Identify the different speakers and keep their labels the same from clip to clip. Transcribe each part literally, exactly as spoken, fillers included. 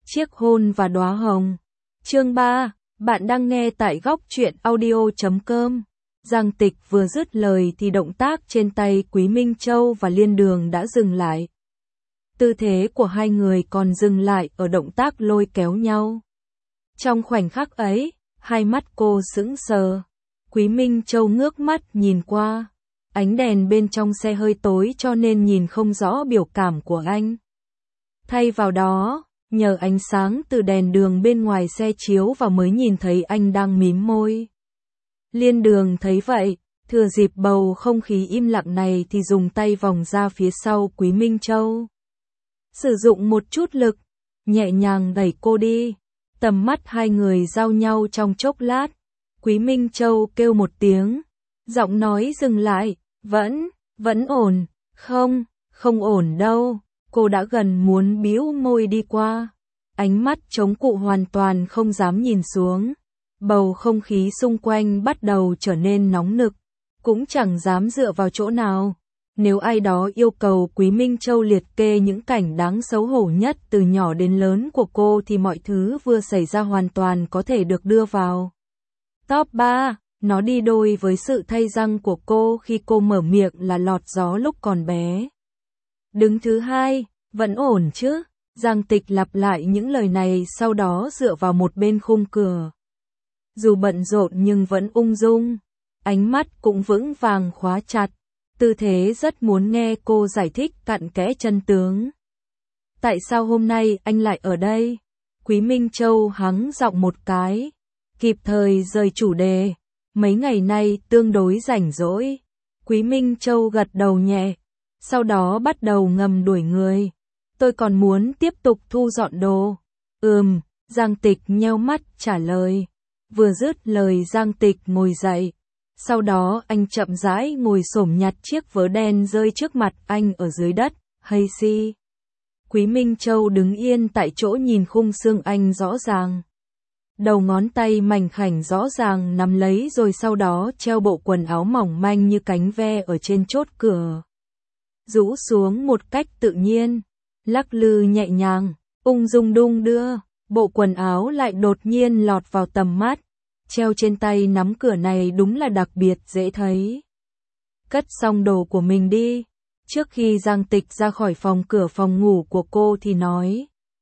Speaker 1: Chiếc hôn và đóa hồng. Chương ba, bạn đang nghe tại góc truyện audio chấm com. Giang Tịch vừa dứt lời thì động tác trên tay Quý Minh Châu và Liên Đường đã dừng lại. Tư thế của hai người còn dừng lại ở động tác lôi kéo nhau. Trong khoảnh khắc ấy, hai mắt cô sững sờ. Quý Minh Châu ngước mắt nhìn qua. Ánh đèn bên trong xe hơi tối cho nên nhìn không rõ biểu cảm của anh. Thay vào đó, nhờ ánh sáng từ đèn đường bên ngoài xe chiếu vào mới nhìn thấy anh đang mím môi. Liên Đường thấy vậy, thừa dịp bầu không khí im lặng này thì dùng tay vòng ra phía sau Quý Minh Châu. Sử dụng một chút lực, nhẹ nhàng đẩy cô đi. Tầm mắt hai người giao nhau trong chốc lát. Quý Minh Châu kêu một tiếng, giọng nói dừng lại, vẫn, vẫn ổn, không, không ổn đâu. Cô đã gần muốn bĩu môi đi qua. Ánh mắt chống cụ hoàn toàn không dám nhìn xuống. Bầu không khí xung quanh bắt đầu trở nên nóng nực. Cũng chẳng dám dựa vào chỗ nào. Nếu ai đó yêu cầu Quý Minh Châu liệt kê những cảnh đáng xấu hổ nhất từ nhỏ đến lớn của cô thì mọi thứ vừa xảy ra hoàn toàn có thể được đưa vào top ba. Nó đi đôi với sự thay răng của cô khi cô mở miệng là lọt gió lúc còn bé. Đứng thứ hai, vẫn ổn chứ? Giang Tịch lặp lại những lời này sau đó dựa vào một bên khung cửa. Dù bận rộn nhưng vẫn ung dung, ánh mắt cũng vững vàng khóa chặt, tư thế rất muốn nghe cô giải thích cặn kẽ chân tướng. Tại sao hôm nay anh lại ở đây? Quý Minh Châu hắng giọng một cái, kịp thời rời chủ đề. Mấy ngày nay tương đối rảnh rỗi. Quý Minh Châu gật đầu nhẹ, sau đó bắt đầu ngầm đuổi người. Tôi còn muốn tiếp tục thu dọn đồ. Ừm, Giang Tịch nheo mắt trả lời. Vừa dứt lời Giang Tịch ngồi dậy. Sau đó anh chậm rãi ngồi xổm nhặt chiếc vớ đen rơi trước mặt anh ở dưới đất. Hay si. Quý Minh Châu đứng yên tại chỗ nhìn khung xương anh rõ ràng. Đầu ngón tay mảnh khảnh rõ ràng nắm lấy rồi sau đó treo bộ quần áo mỏng manh như cánh ve ở trên chốt cửa. Rũ xuống một cách tự nhiên, lắc lư nhẹ nhàng, ung dung đung đưa, bộ quần áo lại đột nhiên lọt vào tầm mắt. Treo trên tay nắm cửa này đúng là đặc biệt dễ thấy. Cất xong đồ của mình đi. Trước khi Giang Tịch ra khỏi phòng cửa phòng ngủ của cô thì nói.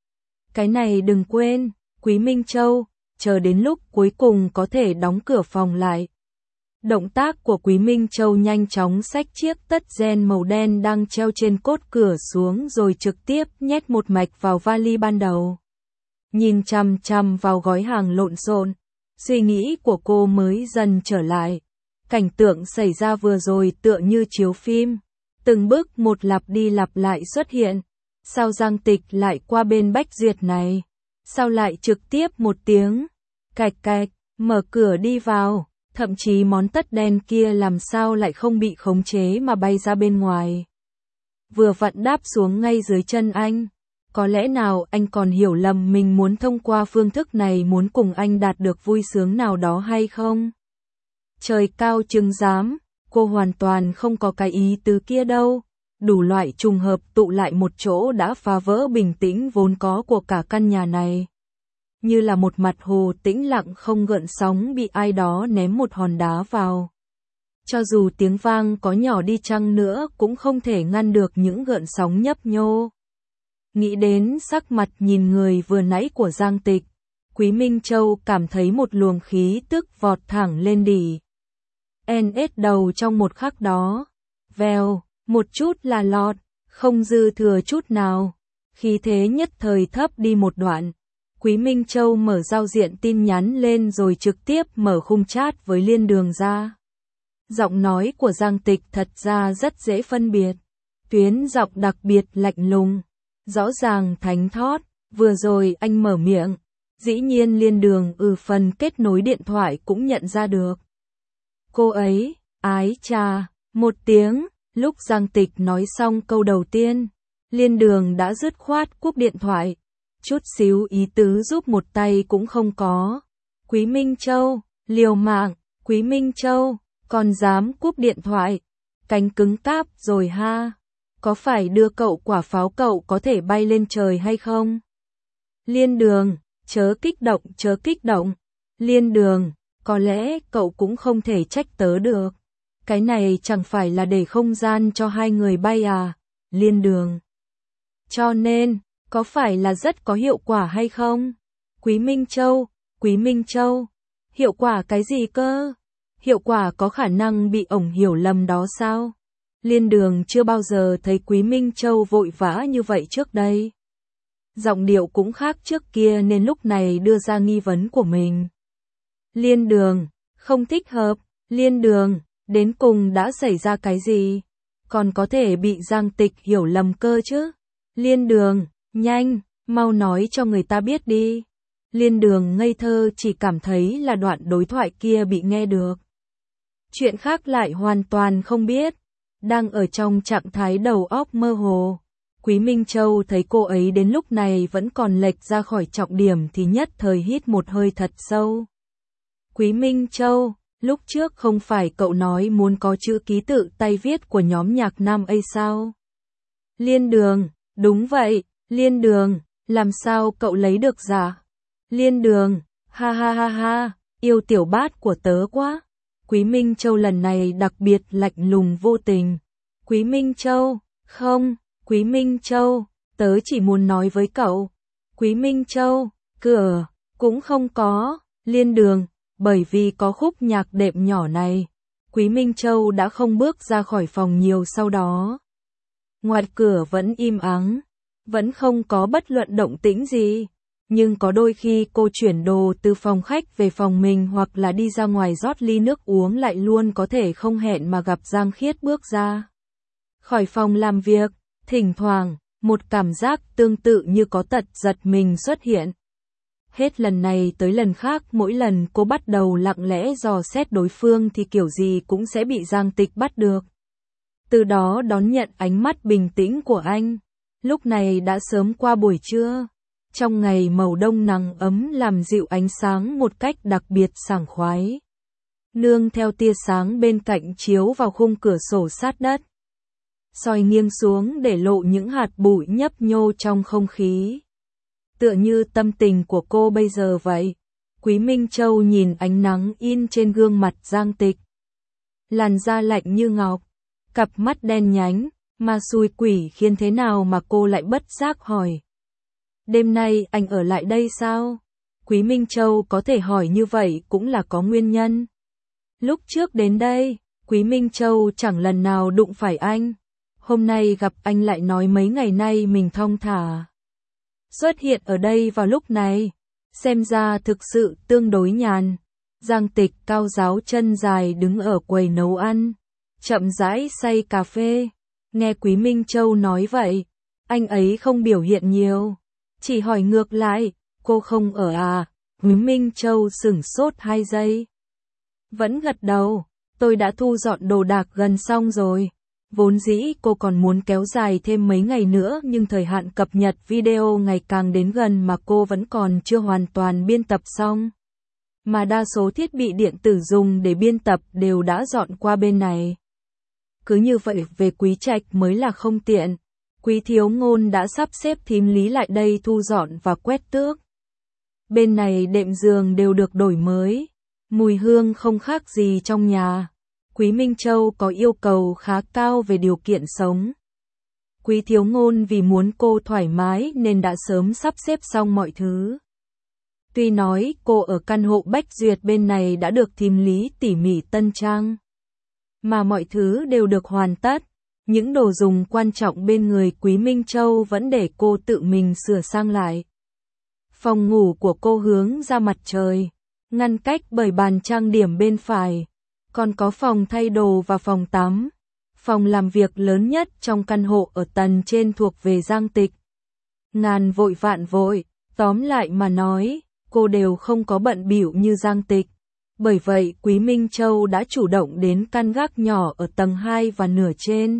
Speaker 1: Cái này đừng quên, Quý Minh Châu. Chờ đến lúc cuối cùng có thể đóng cửa phòng lại. Động tác của Quý Minh Châu nhanh chóng xách chiếc tất gen màu đen đang treo trên cốt cửa xuống rồi trực tiếp nhét một mạch vào vali ban đầu. Nhìn chằm chằm vào gói hàng lộn xộn, suy nghĩ của cô mới dần trở lại. Cảnh tượng xảy ra vừa rồi tựa như chiếu phim, từng bước một lặp đi lặp lại xuất hiện. Sao Giang Tịch lại qua bên Bách Duyệt này? Sao lại trực tiếp một tiếng, cạch cạch, mở cửa đi vào, thậm chí món tất đen kia làm sao lại không bị khống chế mà bay ra bên ngoài. Vừa vặn đáp xuống ngay dưới chân anh, có lẽ nào anh còn hiểu lầm mình muốn thông qua phương thức này muốn cùng anh đạt được vui sướng nào đó hay không? Trời cao chứng giám, cô hoàn toàn không có cái ý tứ kia đâu. Đủ loại trùng hợp tụ lại một chỗ đã phá vỡ bình tĩnh vốn có của cả căn nhà này. Như là một mặt hồ tĩnh lặng không gợn sóng bị ai đó ném một hòn đá vào. Cho dù tiếng vang có nhỏ đi chăng nữa cũng không thể ngăn được những gợn sóng nhấp nhô. Nghĩ đến sắc mặt nhìn người vừa nãy của Giang Tịch, Quý Minh Châu cảm thấy một luồng khí tức vọt thẳng lên đỉ. En ết đầu trong một khắc đó. Vèo. Một chút là lọt, không dư thừa chút nào. Khí thế nhất thời thấp đi một đoạn. Quý Minh Châu mở giao diện tin nhắn lên rồi trực tiếp mở khung chat với Liên Đường ra. Giọng nói của Giang Tịch thật ra rất dễ phân biệt. Tuyến giọng đặc biệt lạnh lùng, rõ ràng thánh thót. Vừa rồi anh mở miệng, dĩ nhiên Liên Đường ừ phần kết nối điện thoại cũng nhận ra được. Cô ấy, ái chà, một tiếng. Lúc Giang Tịch nói xong câu đầu tiên, Liên Đường đã dứt khoát cúp điện thoại. Chút xíu ý tứ giúp một tay cũng không có. Quý Minh Châu, liều mạng, Quý Minh Châu, còn dám cúp điện thoại. Cánh cứng cáp rồi ha. Có phải đưa cậu quả pháo cậu có thể bay lên trời hay không? Liên Đường, chớ kích động, chớ kích động. Liên Đường, có lẽ cậu cũng không thể trách tớ được. Cái này chẳng phải là để không gian cho hai người bay à, Liên Đường. Cho nên, có phải là rất có hiệu quả hay không? Quý Minh Châu, Quý Minh Châu, hiệu quả cái gì cơ? Hiệu quả có khả năng bị ổng hiểu lầm đó sao? Liên Đường chưa bao giờ thấy Quý Minh Châu vội vã như vậy trước đây. Giọng điệu cũng khác trước kia nên lúc này đưa ra nghi vấn của mình. Liên Đường, không thích hợp, Liên Đường, đến cùng đã xảy ra cái gì? Còn có thể bị Giang Tịch hiểu lầm cơ chứ? Liên Đường, nhanh, mau nói cho người ta biết đi. Liên Đường ngây thơ chỉ cảm thấy là đoạn đối thoại kia bị nghe được. Chuyện khác lại hoàn toàn không biết. Đang ở trong trạng thái đầu óc mơ hồ. Quý Minh Châu thấy cô ấy đến lúc này vẫn còn lệch ra khỏi trọng điểm thì nhất thời hít một hơi thật sâu. Quý Minh Châu, lúc trước không phải cậu nói muốn có chữ ký tự tay viết của nhóm nhạc nam A sao? Liên Đường, đúng vậy, Liên Đường, làm sao cậu lấy được giả? Liên Đường, ha ha ha ha, yêu tiểu bát của tớ quá. Quý Minh Châu lần này đặc biệt lạnh lùng vô tình. Quý Minh Châu, không, Quý Minh Châu, tớ chỉ muốn nói với cậu. Quý Minh Châu, cửa, cũng không có, Liên Đường, bởi vì có khúc nhạc đệm nhỏ này. Quý Minh Châu đã không bước ra khỏi phòng nhiều sau đó. Ngoài cửa vẫn im ắng, vẫn không có bất luận động tĩnh gì. Nhưng có đôi khi cô chuyển đồ từ phòng khách về phòng mình hoặc là đi ra ngoài rót ly nước uống lại luôn có thể không hẹn mà gặp Giang Khiết bước ra. Khỏi phòng làm việc, thỉnh thoảng, một cảm giác tương tự như có tật giật mình xuất hiện. Hết lần này tới lần khác mỗi lần cô bắt đầu lặng lẽ dò xét đối phương thì kiểu gì cũng sẽ bị Giang Tịch bắt được. Từ đó đón nhận ánh mắt bình tĩnh của anh. Lúc này đã sớm qua buổi trưa. Trong ngày màu đông nắng ấm làm dịu ánh sáng một cách đặc biệt sảng khoái. Nương theo tia sáng bên cạnh chiếu vào khung cửa sổ sát đất. Soi nghiêng xuống để lộ những hạt bụi nhấp nhô trong không khí. Tựa như tâm tình của cô bây giờ vậy. Quý Minh Châu nhìn ánh nắng in trên gương mặt Giang Tịch. Làn da lạnh như ngọc, cặp mắt đen nhánh, mà xui quỷ khiến thế nào mà cô lại bất giác hỏi. Đêm nay anh ở lại đây sao? Quý Minh Châu có thể hỏi như vậy cũng là có nguyên nhân. Lúc trước đến đây, Quý Minh Châu chẳng lần nào đụng phải anh. Hôm nay gặp anh lại nói mấy ngày nay mình thong thả. Xuất hiện ở đây vào lúc này, xem ra thực sự tương đối nhàn. Giang Tịch cao ráo chân dài đứng ở quầy nấu ăn, chậm rãi xay cà phê. Nghe Quý Minh Châu nói vậy, anh ấy không biểu hiện nhiều. Chỉ hỏi ngược lại, cô không ở à? Quý Minh Châu sửng sốt hai giây. Vẫn gật đầu, tôi đã thu dọn đồ đạc gần xong rồi. Vốn dĩ cô còn muốn kéo dài thêm mấy ngày nữa nhưng thời hạn cập nhật video ngày càng đến gần mà cô vẫn còn chưa hoàn toàn biên tập xong. Mà đa số thiết bị điện tử dùng để biên tập đều đã dọn qua bên này. Cứ như vậy về Quý Trạch mới là không tiện. Quý Thiếu Ngôn đã sắp xếp thím Lý lại đây thu dọn và quét tước. Bên này đệm giường đều được đổi mới. Mùi hương không khác gì trong nhà. Quý Minh Châu có yêu cầu khá cao về điều kiện sống. Quý Thiếu Ngôn vì muốn cô thoải mái nên đã sớm sắp xếp xong mọi thứ. Tuy nói cô ở căn hộ Bách Duyệt bên này đã được thím Lý tỉ mỉ tân trang. Mà mọi thứ đều được hoàn tất. Những đồ dùng quan trọng bên người Quý Minh Châu vẫn để cô tự mình sửa sang lại. Phòng ngủ của cô hướng ra mặt trời, ngăn cách bởi bàn trang điểm bên phải. Còn có phòng thay đồ và phòng tắm. Phòng làm việc lớn nhất trong căn hộ ở tầng trên thuộc về Giang Tịch. Ngàn vội vạn vội, tóm lại mà nói, cô đều không có bận bịu như Giang Tịch. Bởi vậy Quý Minh Châu đã chủ động đến căn gác nhỏ ở tầng hai và nửa trên.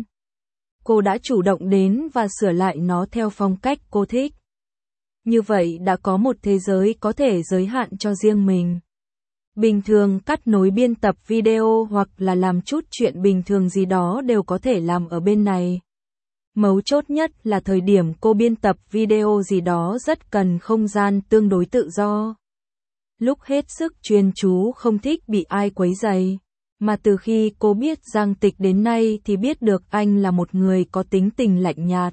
Speaker 1: Cô đã chủ động đến và sửa lại nó theo phong cách cô thích. Như vậy đã có một thế giới có thể giới hạn cho riêng mình. Bình thường cắt nối biên tập video hoặc là làm chút chuyện bình thường gì đó đều có thể làm ở bên này. Mấu chốt nhất là thời điểm cô biên tập video gì đó rất cần không gian tương đối tự do. Lúc hết sức chuyên chú không thích bị ai quấy rầy. Mà từ khi cô biết Giang Tịch đến nay thì biết được anh là một người có tính tình lạnh nhạt.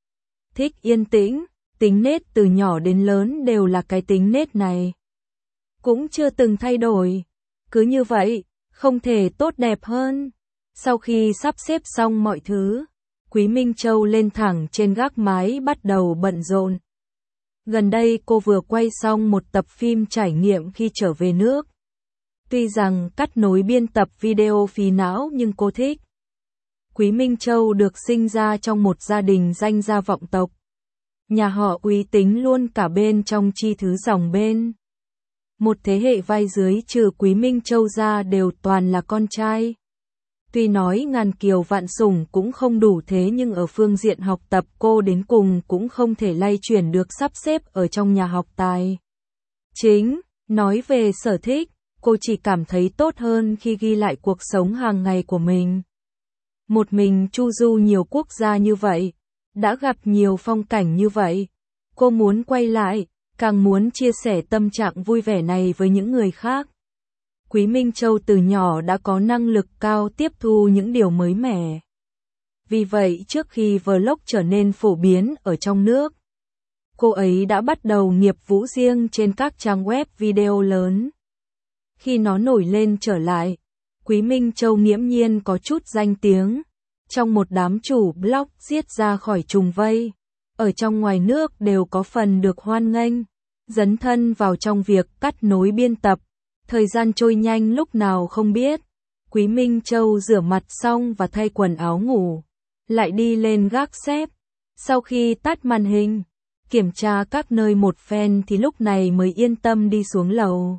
Speaker 1: Thích yên tĩnh, tính nết từ nhỏ đến lớn đều là cái tính nết này. Cũng chưa từng thay đổi. Cứ như vậy, không thể tốt đẹp hơn. Sau khi sắp xếp xong mọi thứ, Quý Minh Châu lên thẳng trên gác mái bắt đầu bận rộn. Gần đây cô vừa quay xong một tập phim trải nghiệm khi trở về nước. Tuy rằng cắt nối biên tập video phí não nhưng cô thích. Quý Minh Châu được sinh ra trong một gia đình danh gia vọng tộc. Nhà họ Quý tính luôn cả bên trong chi thứ dòng bên. Một thế hệ vai dưới trừ Quý Minh Châu ra đều toàn là con trai. Tuy nói ngàn kiều vạn sủng cũng không đủ thế nhưng ở phương diện học tập cô đến cùng cũng không thể lay chuyển được sắp xếp ở trong nhà học tài. Chính, nói về sở thích, cô chỉ cảm thấy tốt hơn khi ghi lại cuộc sống hàng ngày của mình. Một mình chu du nhiều quốc gia như vậy, đã gặp nhiều phong cảnh như vậy. Cô muốn quay lại, càng muốn chia sẻ tâm trạng vui vẻ này với những người khác. Quý Minh Châu từ nhỏ đã có năng lực cao tiếp thu những điều mới mẻ. Vì vậy trước khi vlog trở nên phổ biến ở trong nước, cô ấy đã bắt đầu nghiệp vụ riêng trên các trang web video lớn. Khi nó nổi lên trở lại, Quý Minh Châu nghiễm nhiên có chút danh tiếng. Trong một đám chủ blog giết ra khỏi trùng vây, ở trong ngoài nước đều có phần được hoan nghênh, dấn thân vào trong việc cắt nối biên tập. Thời gian trôi nhanh lúc nào không biết. Quý Minh Châu rửa mặt xong và thay quần áo ngủ, lại đi lên gác xếp. Sau khi tắt màn hình, kiểm tra các nơi một phen thì lúc này mới yên tâm đi xuống lầu.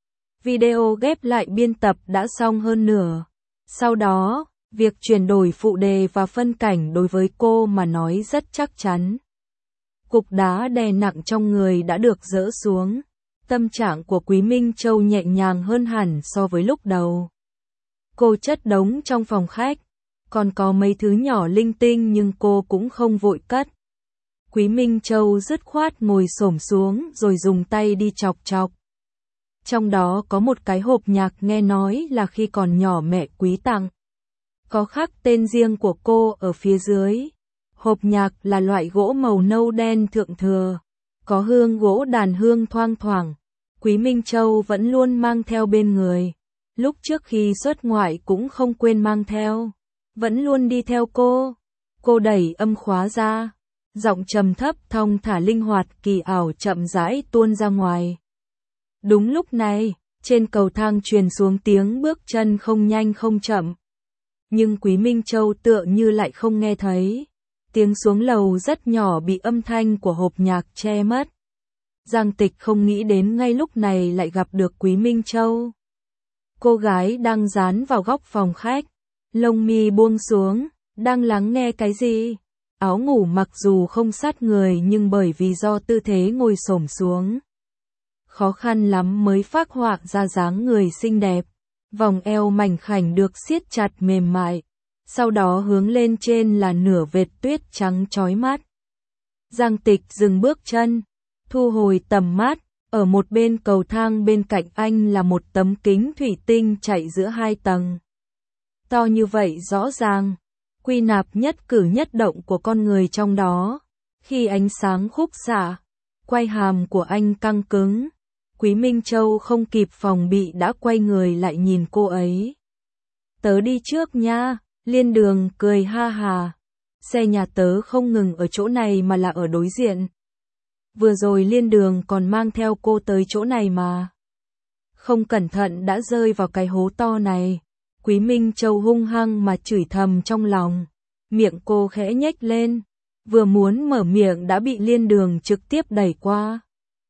Speaker 1: Video ghép lại biên tập đã xong hơn nửa. Sau đó, việc chuyển đổi phụ đề và phân cảnh đối với cô mà nói rất chắc chắn. Cục đá đè nặng trong người đã được dỡ xuống. Tâm trạng của Quý Minh Châu nhẹ nhàng hơn hẳn so với lúc đầu. Cô chất đống trong phòng khách, còn có mấy thứ nhỏ linh tinh nhưng cô cũng không vội cất. Quý Minh Châu dứt khoát ngồi xổm xuống rồi dùng tay đi chọc chọc. Trong đó có một cái hộp nhạc nghe nói là khi còn nhỏ mẹ Quý tặng. Có khắc tên riêng của cô ở phía dưới. Hộp nhạc là loại gỗ màu nâu đen thượng thừa, có hương gỗ đàn hương thoang thoảng. Quý Minh Châu vẫn luôn mang theo bên người. Lúc trước khi xuất ngoại cũng không quên mang theo. Vẫn luôn đi theo cô. Cô đẩy âm khóa ra. Giọng trầm thấp thong thả linh hoạt kỳ ảo chậm rãi tuôn ra ngoài. Đúng lúc này, trên cầu thang truyền xuống tiếng bước chân không nhanh không chậm. Nhưng Quý Minh Châu tựa như lại không nghe thấy. Tiếng xuống lầu rất nhỏ bị âm thanh của hộp nhạc che mất. Giang Tịch không nghĩ đến ngay lúc này lại gặp được Quý Minh Châu. Cô gái đang dán vào góc phòng khách, lông mi buông xuống, đang lắng nghe cái gì? Áo ngủ mặc dù không sát người nhưng bởi vì do tư thế ngồi xổm xuống, khó khăn lắm mới phác họa ra dáng người xinh đẹp. Vòng eo mảnh khảnh được siết chặt mềm mại, sau đó hướng lên trên là nửa vệt tuyết trắng chói mắt. Giang Tịch dừng bước chân, thu hồi tầm mắt, ở một bên cầu thang bên cạnh anh là một tấm kính thủy tinh chạy giữa hai tầng. To như vậy rõ ràng, quy nạp nhất cử nhất động của con người trong đó. Khi ánh sáng khúc xạ, quay hàm của anh căng cứng. Quý Minh Châu không kịp phòng bị đã quay người lại nhìn cô ấy. Tớ đi trước nha, Liên Đường cười ha hà. Xe nhà tớ không ngừng ở chỗ này mà là ở đối diện. Vừa rồi Liên Đường còn mang theo cô tới chỗ này mà. Không cẩn thận đã rơi vào cái hố to này. Quý Minh Châu hung hăng mà chửi thầm trong lòng. Miệng cô khẽ nhếch lên. Vừa muốn mở miệng đã bị Liên Đường trực tiếp đẩy qua.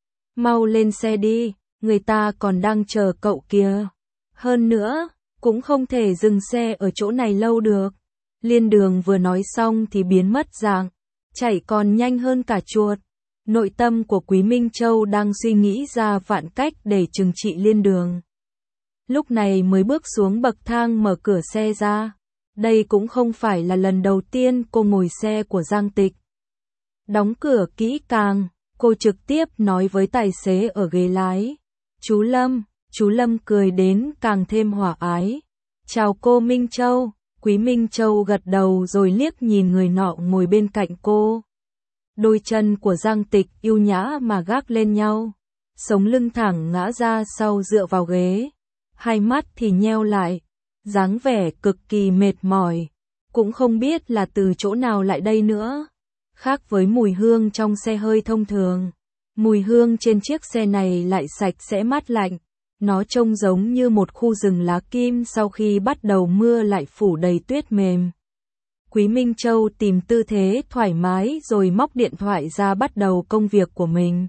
Speaker 1: Mau lên xe đi, người ta còn đang chờ cậu kìa. Hơn nữa, cũng không thể dừng xe ở chỗ này lâu được. Liên Đường vừa nói xong thì biến mất dạng, chạy còn nhanh hơn cả chuột. Nội tâm của Quý Minh Châu đang suy nghĩ ra vạn cách để trừng trị Liên Đường. Lúc này mới bước xuống bậc thang mở cửa xe ra. Đây cũng không phải là lần đầu tiên cô ngồi xe của Giang Tịch. Đóng cửa kỹ càng, cô trực tiếp nói với tài xế ở ghế lái. Chú Lâm, chú Lâm cười đến càng thêm hòa ái. Chào cô Minh Châu, Quý Minh Châu gật đầu rồi liếc nhìn người nọ ngồi bên cạnh cô. Đôi chân của Giang Tịch yêu nhã mà gác lên nhau, sống lưng thẳng ngã ra sau dựa vào ghế, hai mắt thì nheo lại, dáng vẻ cực kỳ mệt mỏi, cũng không biết là từ chỗ nào lại đây nữa. Khác với mùi hương trong xe hơi thông thường, mùi hương trên chiếc xe này lại sạch sẽ mát lạnh, nó trông giống như một khu rừng lá kim sau khi bắt đầu mưa lại phủ đầy tuyết mềm. Quý Minh Châu tìm tư thế thoải mái rồi móc điện thoại ra bắt đầu công việc của mình.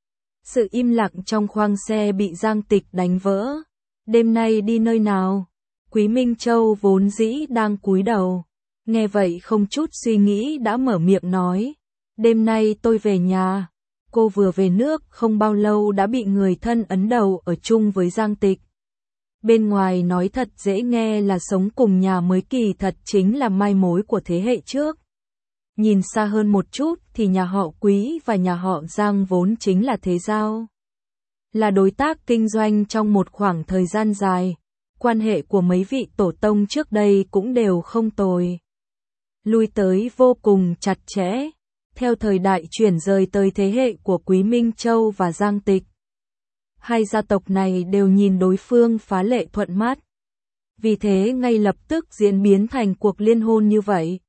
Speaker 1: Sự im lặng trong khoang xe bị Giang Tịch đánh vỡ. Đêm nay đi nơi nào? Quý Minh Châu vốn dĩ đang cúi đầu, nghe vậy không chút suy nghĩ đã mở miệng nói. Đêm nay tôi về nhà. Cô vừa về nước không bao lâu đã bị người thân ấn đầu ở chung với Giang Tịch. Bên ngoài nói thật dễ nghe là sống cùng nhà mới, kỳ thật chính là mai mối của thế hệ trước. Nhìn xa hơn một chút thì nhà họ Quý và nhà họ Giang vốn chính là thế giao. Là đối tác kinh doanh trong một khoảng thời gian dài, quan hệ của mấy vị tổ tông trước đây cũng đều không tồi. Lui tới vô cùng chặt chẽ, theo thời đại chuyển rời tới thế hệ của Quý Minh Châu và Giang Tịch. Hai gia tộc này đều nhìn đối phương phá lệ thuận mắt. Vì thế ngay lập tức diễn biến thành cuộc liên hôn như vậy.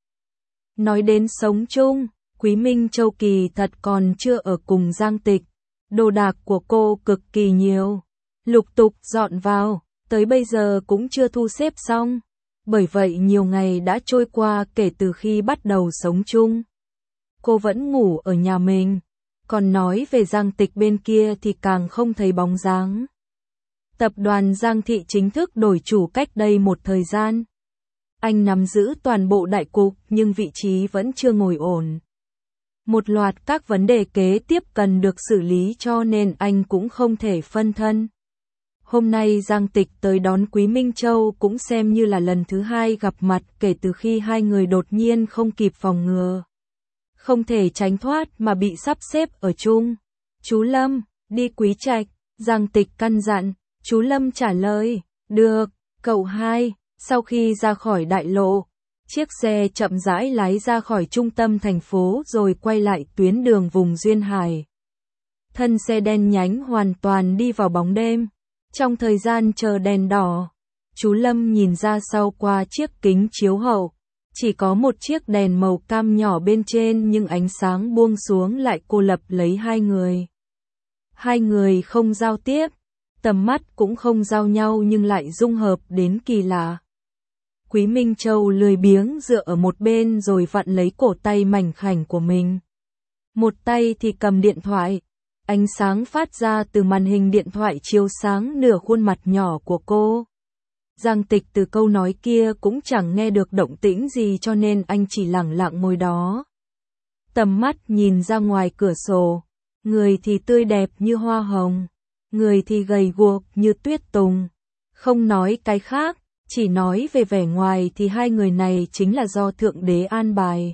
Speaker 1: Nói đến sống chung, Quý Minh Châu kỳ thật còn chưa ở cùng Giang Tịch. Đồ đạc của cô cực kỳ nhiều, lục tục dọn vào, tới bây giờ cũng chưa thu xếp xong. Bởi vậy nhiều ngày đã trôi qua kể từ khi bắt đầu sống chung. Cô vẫn ngủ ở nhà mình. Còn nói về Giang Tịch bên kia thì càng không thấy bóng dáng. Tập đoàn Giang Thị chính thức đổi chủ cách đây một thời gian. Anh nắm giữ toàn bộ đại cục nhưng vị trí vẫn chưa ngồi ổn. Một loạt các vấn đề kế tiếp cần được xử lý cho nên anh cũng không thể phân thân. Hôm nay Giang Tịch tới đón Quý Minh Châu cũng xem như là lần thứ hai gặp mặt kể từ khi hai người đột nhiên không kịp phòng ngừa. Không thể tránh thoát mà bị sắp xếp ở chung. Chú Lâm, đi Quý Trạch, Giang Tịch căn dặn. Chú Lâm trả lời, được, cậu hai. Sau khi ra khỏi đại lộ, chiếc xe chậm rãi lái ra khỏi trung tâm thành phố rồi quay lại tuyến đường vùng Duyên Hải. Thân xe đen nhánh hoàn toàn đi vào bóng đêm. Trong thời gian chờ đèn đỏ, chú Lâm nhìn ra sau qua chiếc kính chiếu hậu. Chỉ có một chiếc đèn màu cam nhỏ bên trên nhưng ánh sáng buông xuống lại cô lập lấy hai người. Hai người không giao tiếp, tầm mắt cũng không giao nhau nhưng lại dung hợp đến kỳ lạ. Quý Minh Châu lười biếng dựa ở một bên rồi vặn lấy cổ tay mảnh khảnh của mình. Một tay thì cầm điện thoại, ánh sáng phát ra từ màn hình điện thoại chiếu sáng nửa khuôn mặt nhỏ của cô. Giang Tịch từ câu nói kia cũng chẳng nghe được động tĩnh gì cho nên anh chỉ lẳng lặng ngồi đó. Tầm mắt nhìn ra ngoài cửa sổ, người thì tươi đẹp như hoa hồng, người thì gầy guộc như tuyết tùng. Không nói cái khác, chỉ nói về vẻ ngoài thì hai người này chính là do Thượng Đế an bài.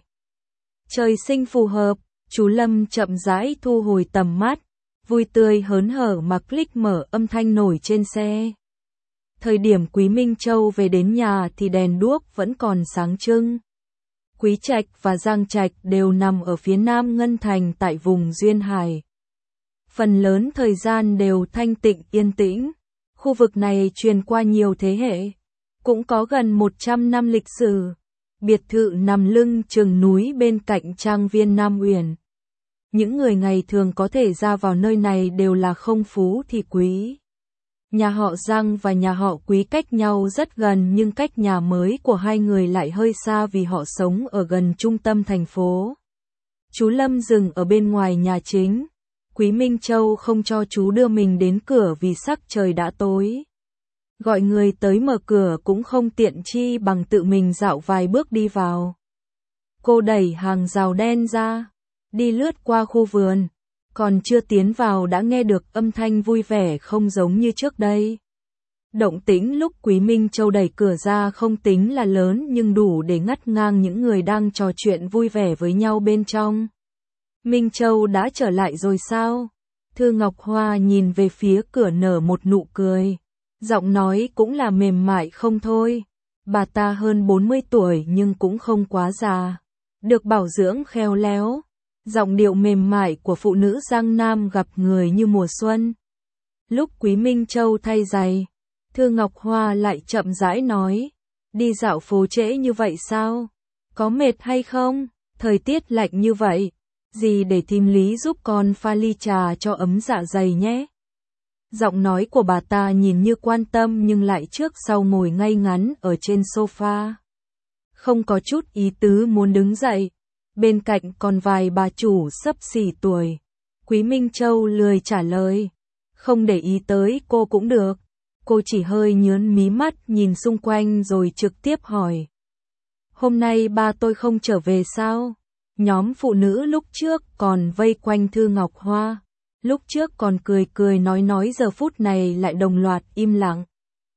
Speaker 1: Trời sinh phù hợp, chú Lâm chậm rãi thu hồi tầm mắt, vui tươi hớn hở mà click mở âm thanh nổi trên xe. Thời điểm Quý Minh Châu về đến nhà thì đèn đuốc vẫn còn sáng trưng. Quý Trạch và Giang Trạch đều nằm ở phía nam Ngân Thành tại vùng Duyên Hải. Phần lớn thời gian đều thanh tịnh yên tĩnh. Khu vực này truyền qua nhiều thế hệ, cũng có gần một trăm năm lịch sử. Biệt thự nằm lưng chừng núi bên cạnh trang viên Nam Uyển. Những người ngày thường có thể ra vào nơi này đều là không phú thì quý. Nhà họ Giang và nhà họ Quý cách nhau rất gần nhưng cách nhà mới của hai người lại hơi xa vì họ sống ở gần trung tâm thành phố. Chú Lâm dừng ở bên ngoài nhà chính. Quý Minh Châu không cho chú đưa mình đến cửa vì sắc trời đã tối. Gọi người tới mở cửa cũng không tiện chi bằng tự mình dạo vài bước đi vào. Cô đẩy hàng rào đen ra, đi lướt qua khu vườn. Còn chưa tiến vào đã nghe được âm thanh vui vẻ không giống như trước đây. Động tĩnh lúc Quý Minh Châu đẩy cửa ra không tính là lớn nhưng đủ để ngắt ngang những người đang trò chuyện vui vẻ với nhau bên trong. Minh Châu đã trở lại rồi sao? Thư Ngọc Hoa nhìn về phía cửa nở một nụ cười. Giọng nói cũng là mềm mại không thôi. Bà ta hơn bốn mươi tuổi nhưng cũng không quá già. Được bảo dưỡng khéo léo. Giọng điệu mềm mại của phụ nữ Giang Nam gặp người như mùa xuân. Lúc Quý Minh Châu thay giày, Thư Ngọc Hoa lại chậm rãi nói. Đi dạo phố trễ như vậy sao? Có mệt hay không? Thời tiết lạnh như vậy. Gì để thím Lý giúp con pha ly trà cho ấm dạ dày nhé. Giọng nói của bà ta nhìn như quan tâm nhưng lại trước sau ngồi ngay ngắn ở trên sofa. Không có chút ý tứ muốn đứng dậy. Bên cạnh còn vài bà chủ xấp xỉ tuổi. Quý Minh Châu lười trả lời. Không để ý tới cô cũng được. Cô chỉ hơi nhớn mí mắt nhìn xung quanh rồi trực tiếp hỏi. Hôm nay ba tôi không trở về sao? Nhóm phụ nữ lúc trước còn vây quanh Thư Ngọc Hoa. Lúc trước còn cười cười nói nói giờ phút này lại đồng loạt im lặng.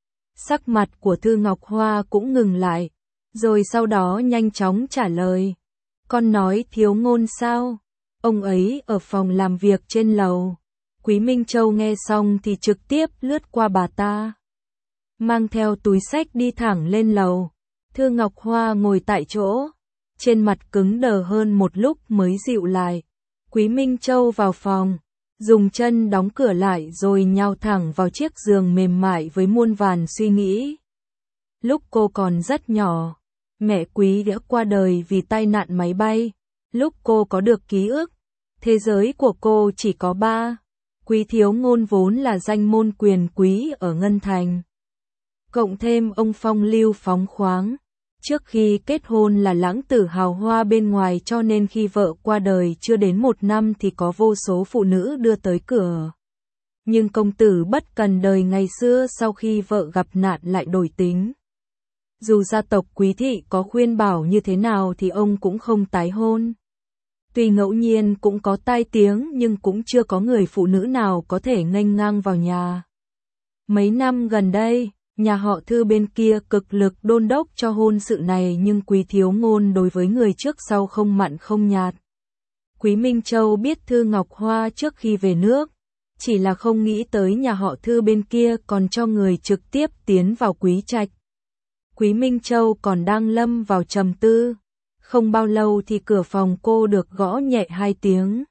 Speaker 1: Sắc mặt của Thư Ngọc Hoa cũng ngừng lại. Rồi sau đó nhanh chóng trả lời. Con nói Thiếu Ngôn sao? Ông ấy ở phòng làm việc trên lầu. Quý Minh Châu nghe xong thì trực tiếp lướt qua bà ta. Mang theo túi xách đi thẳng lên lầu. Thư Ngọc Hoa ngồi tại chỗ. Trên mặt cứng đờ hơn một lúc mới dịu lại. Quý Minh Châu vào phòng. Dùng chân đóng cửa lại rồi nhào thẳng vào chiếc giường mềm mại với muôn vàn suy nghĩ. Lúc cô còn rất nhỏ. Mẹ Quý đã qua đời vì tai nạn máy bay. Lúc cô có được ký ức. Thế giới của cô chỉ có ba. Quý Thiếu Ngôn vốn là danh môn quyền quý ở Ngân Thành. Cộng thêm ông phong lưu phóng khoáng. Trước khi kết hôn là lãng tử hào hoa bên ngoài cho nên khi vợ qua đời chưa đến một năm thì có vô số phụ nữ đưa tới cửa. Nhưng công tử bất cần đời ngày xưa sau khi vợ gặp nạn lại đổi tính. Dù gia tộc Quý thị có khuyên bảo như thế nào thì ông cũng không tái hôn. Tuy ngẫu nhiên cũng có tai tiếng nhưng cũng chưa có người phụ nữ nào có thể nghênh ngang vào nhà. Mấy năm gần đây, nhà họ Thư bên kia cực lực đôn đốc cho hôn sự này nhưng Quý Thiếu Ngôn đối với người trước sau không mặn không nhạt. Quý Minh Châu biết Thư Ngọc Hoa trước khi về nước, chỉ là không nghĩ tới nhà họ Thư bên kia còn cho người trực tiếp tiến vào Quý Trạch. Quý Minh Châu còn đang lâm vào trầm tư. Không bao lâu thì cửa phòng cô được gõ nhẹ hai tiếng.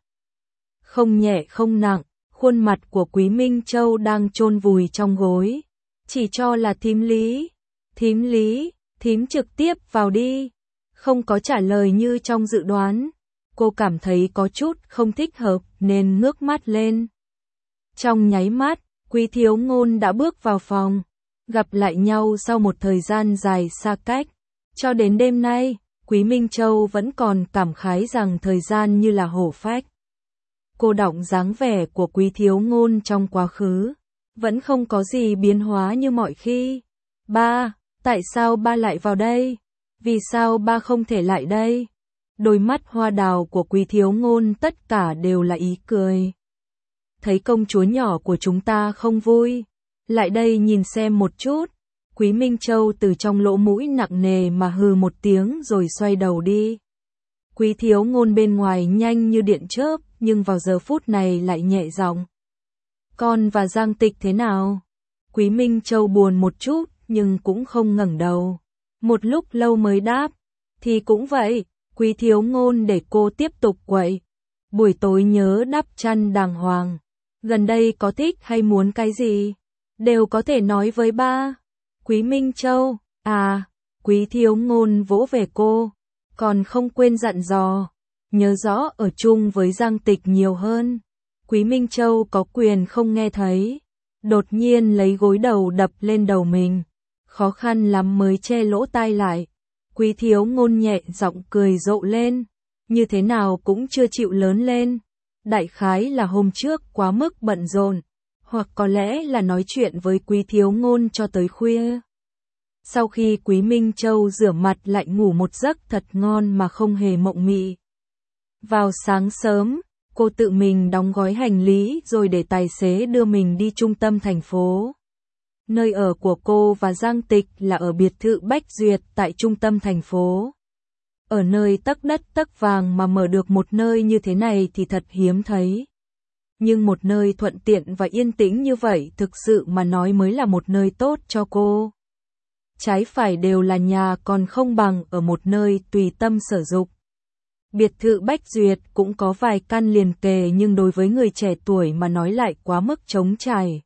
Speaker 1: Không nhẹ không nặng, khuôn mặt của Quý Minh Châu đang chôn vùi trong gối. Chỉ cho là thím Lý. Thím Lý, thím trực tiếp vào đi. Không có trả lời như trong dự đoán. Cô cảm thấy có chút không thích hợp nên ngước mắt lên. Trong nháy mắt, Quý Thiếu Ngôn đã bước vào phòng. Gặp lại nhau sau một thời gian dài xa cách. Cho đến đêm nay, Quý Minh Châu vẫn còn cảm khái rằng thời gian như là hổ phách. Cô đọng dáng vẻ của Quý Thiếu Ngôn trong quá khứ. Vẫn không có gì biến hóa như mọi khi. Ba, tại sao ba lại vào đây? Vì sao ba không thể lại đây? Đôi mắt hoa đào của Quý Thiếu Ngôn tất cả đều là ý cười. Thấy công chúa nhỏ của chúng ta không vui. Lại đây nhìn xem một chút. Quý Minh Châu từ trong lỗ mũi nặng nề mà hừ một tiếng rồi xoay đầu đi. Quý Thiếu Ngôn bên ngoài nhanh như điện chớp nhưng vào giờ phút này lại nhẹ giọng. Con và Giang Tịch thế nào? Quý Minh Châu buồn một chút nhưng cũng không ngẩng đầu. Một lúc lâu mới đáp. Thì cũng vậy, Quý Thiếu Ngôn để cô tiếp tục quậy. Buổi tối nhớ đắp chăn đàng hoàng. Gần đây có thích hay muốn cái gì? Đều có thể nói với ba. Quý Minh Châu, à, Quý Thiếu Ngôn vỗ về cô. Còn không quên dặn dò. Nhớ rõ ở chung với Giang Tịch nhiều hơn. Quý Minh Châu có quyền không nghe thấy. Đột nhiên lấy gối đầu đập lên đầu mình. Khó khăn lắm mới che lỗ tai lại. Quý Thiếu Ngôn nhẹ giọng cười rộ lên. Như thế nào cũng chưa chịu lớn lên. Đại khái là hôm trước quá mức bận rộn. Hoặc có lẽ là nói chuyện với Quý Thiếu Ngôn cho tới khuya. Sau khi Quý Minh Châu rửa mặt lại ngủ một giấc thật ngon mà không hề mộng mị. Vào sáng sớm, cô tự mình đóng gói hành lý rồi để tài xế đưa mình đi trung tâm thành phố. Nơi ở của cô và Giang Tịch là ở biệt thự Bách Duyệt tại trung tâm thành phố. Ở nơi tấc đất tấc vàng mà mở được một nơi như thế này thì thật hiếm thấy. Nhưng một nơi thuận tiện và yên tĩnh như vậy thực sự mà nói mới là một nơi tốt cho cô. Trái phải đều là nhà còn không bằng ở một nơi tùy tâm sở dục. Biệt thự Bách Duyệt cũng có vài căn liền kề nhưng đối với người trẻ tuổi mà nói lại quá mức trống trải.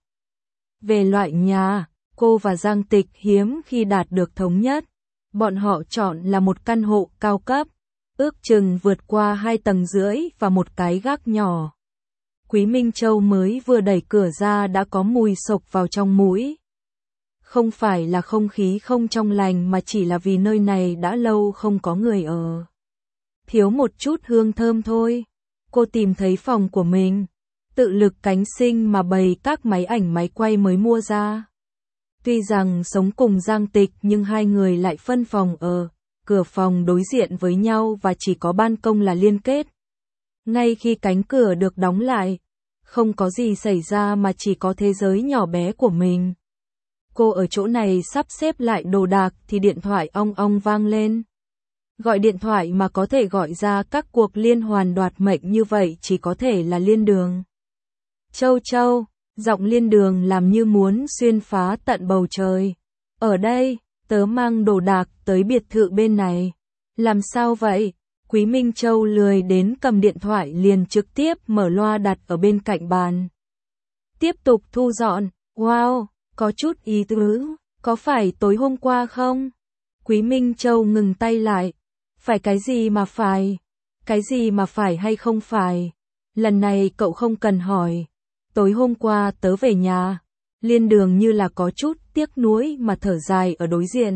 Speaker 1: Về loại nhà, cô và Giang Tịch hiếm khi đạt được thống nhất. Bọn họ chọn là một căn hộ cao cấp, ước chừng vượt qua hai tầng rưỡi và một cái gác nhỏ. Quý Minh Châu mới vừa đẩy cửa ra đã có mùi sộc vào trong mũi. Không phải là không khí không trong lành mà chỉ là vì nơi này đã lâu không có người ở. Thiếu một chút hương thơm thôi. Cô tìm thấy phòng của mình, tự lực cánh sinh mà bày các máy ảnh máy quay mới mua ra. Tuy rằng sống cùng Giang Tịch nhưng hai người lại phân phòng ở, cửa phòng đối diện với nhau và chỉ có ban công là liên kết. Ngay khi cánh cửa được đóng lại, không có gì xảy ra mà chỉ có thế giới nhỏ bé của mình. Cô ở chỗ này sắp xếp lại đồ đạc thì điện thoại ong ong vang lên. Gọi điện thoại mà có thể gọi ra các cuộc liên hoàn đoạt mệnh như vậy chỉ có thể là Liên Đường. Châu Châu, giọng Liên Đường làm như muốn xuyên phá tận bầu trời. Ở đây, tớ mang đồ đạc tới biệt thự bên này. Làm sao vậy? Quý Minh Châu lười đến cầm điện thoại liền trực tiếp mở loa đặt ở bên cạnh bàn. Tiếp tục thu dọn. Wow, có chút ý tứ. Có phải tối hôm qua không? Quý Minh Châu ngừng tay lại. Phải cái gì mà phải? Cái gì mà phải hay không phải? Lần này cậu không cần hỏi. Tối hôm qua tớ về nhà. Liên Đường như là có chút tiếc nuối mà thở dài ở đối diện.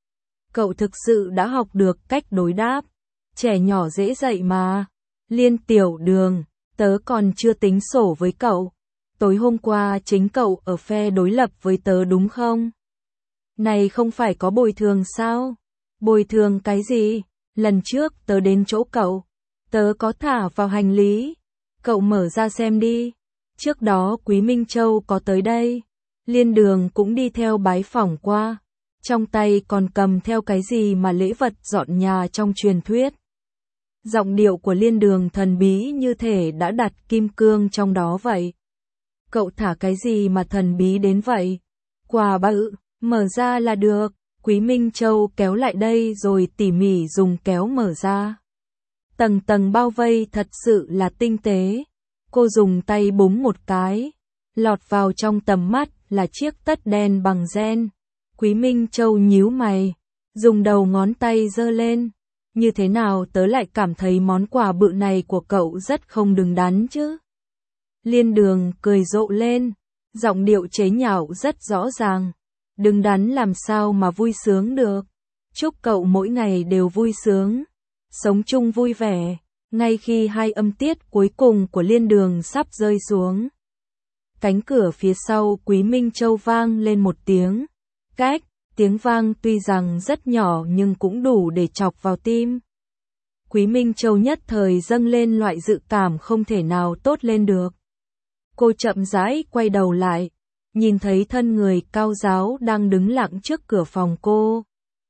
Speaker 1: Cậu thực sự đã học được cách đối đáp. Trẻ nhỏ dễ dạy mà. Liên Tiểu Đường, tớ còn chưa tính sổ với cậu. Tối hôm qua chính cậu ở phe đối lập với tớ đúng không? Này không phải có bồi thường sao? Bồi thường cái gì? Lần trước tớ đến chỗ cậu, tớ có thả vào hành lý. Cậu mở ra xem đi. Trước đó Quý Minh Châu có tới đây. Liên Đường cũng đi theo bái phỏng qua. Trong tay còn cầm theo cái gì mà lễ vật dọn nhà trong truyền thuyết. Giọng điệu của Liên Đường thần bí như thể đã đặt kim cương trong đó vậy. Cậu thả cái gì mà thần bí đến vậy? Quà bự, mở ra là được. Quý Minh Châu kéo lại đây rồi tỉ mỉ dùng kéo mở ra. Tầng tầng bao vây thật sự là tinh tế. Cô dùng tay búng một cái. Lọt vào trong tầm mắt là chiếc tất đen bằng ren. Quý Minh Châu nhíu mày. Dùng đầu ngón tay giơ lên. Như thế nào tớ lại cảm thấy món quà bự này của cậu rất không đứng đắn chứ? Liên Đường cười rộ lên. Giọng điệu chế nhạo rất rõ ràng. Đứng đắn làm sao mà vui sướng được. Chúc cậu mỗi ngày đều vui sướng. Sống chung vui vẻ. Ngay khi hai âm tiết cuối cùng của Liên Đường sắp rơi xuống. Cánh cửa phía sau Quý Minh Châu vang lên một tiếng. Cách, tiếng vang tuy rằng rất nhỏ nhưng cũng đủ để chọc vào tim. Quý Minh Châu nhất thời dâng lên loại dự cảm không thể nào tốt lên được. Cô chậm rãi quay đầu lại. Nhìn thấy thân người cao ráo đang đứng lặng trước cửa phòng cô.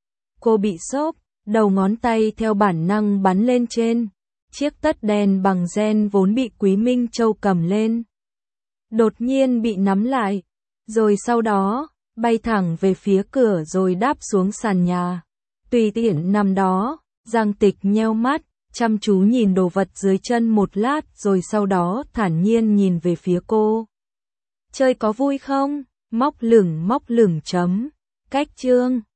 Speaker 1: Cô bị sốc, đầu ngón tay theo bản năng bắn lên trên. Chiếc tất đen bằng ren vốn bị Quý Minh Châu cầm lên. Đột nhiên bị nắm lại. Rồi sau đó, bay thẳng về phía cửa rồi đáp xuống sàn nhà. Tùy tiện nằm đó, Giang Tịch nheo mắt, chăm chú nhìn đồ vật dưới chân một lát rồi sau đó thản nhiên nhìn về phía cô. Chơi có vui không? Móc lửng móc lửng chấm. Cách chương.